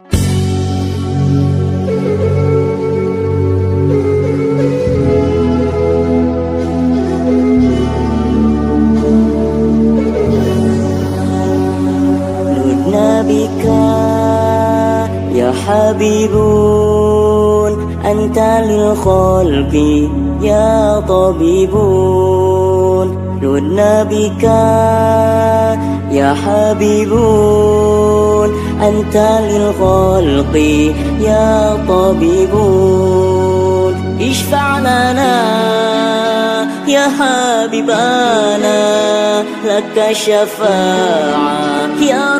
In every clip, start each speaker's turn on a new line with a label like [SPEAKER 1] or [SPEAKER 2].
[SPEAKER 1] Ya Habibun anta lil khalqi ya tabibun Ludna bika ya Habibun anta lil khalqi ya tabibun Ishfa' lana ya Habibana laka syafa'ah ya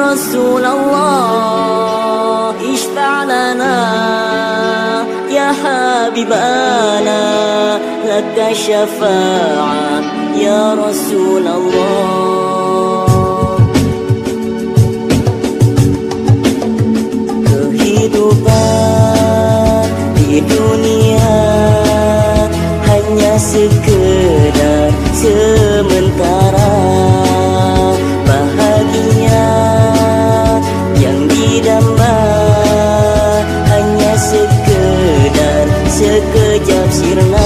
[SPEAKER 1] Rasulullah Ishfa' lana ya Habibana laka syafa'ah ya Rasulullah Kehidupan di dunia hanya sekedar sementara Bahagia yang didamba hanya sekedar sekejap sirna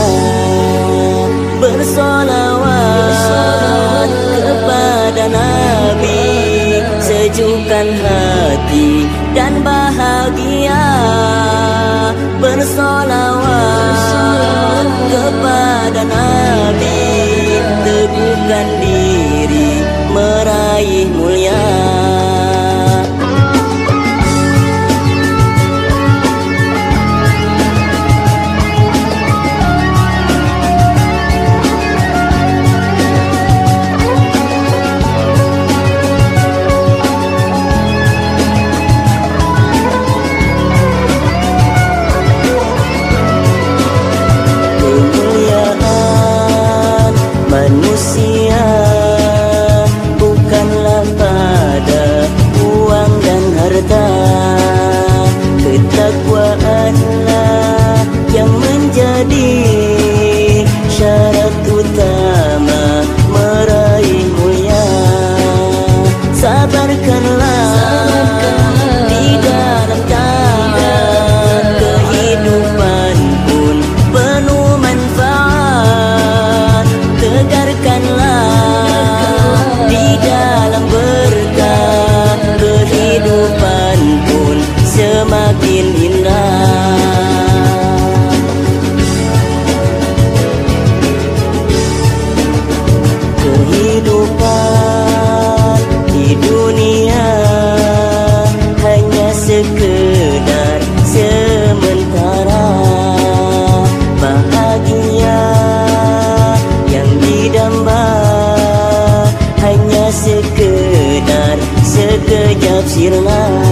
[SPEAKER 1] Bersolawat kepada Nabi Sejukkan hati dan bahagia Bersolawat kepada Nabi Teguhkan diri meraih mulia Manusia bukanlah pada uang dan harta Ketakwaanlah yang menjadi syarat utama meraih mulia Sabarkanlah di dalam jalan kehidupan pun penuh manfaat Tegarkanlah di dalam berkah Kehidupan pun semakin indah Kehidupan di dunia hanya sekedar sementara Bahagia didamba hanya sekedar sekejap sirna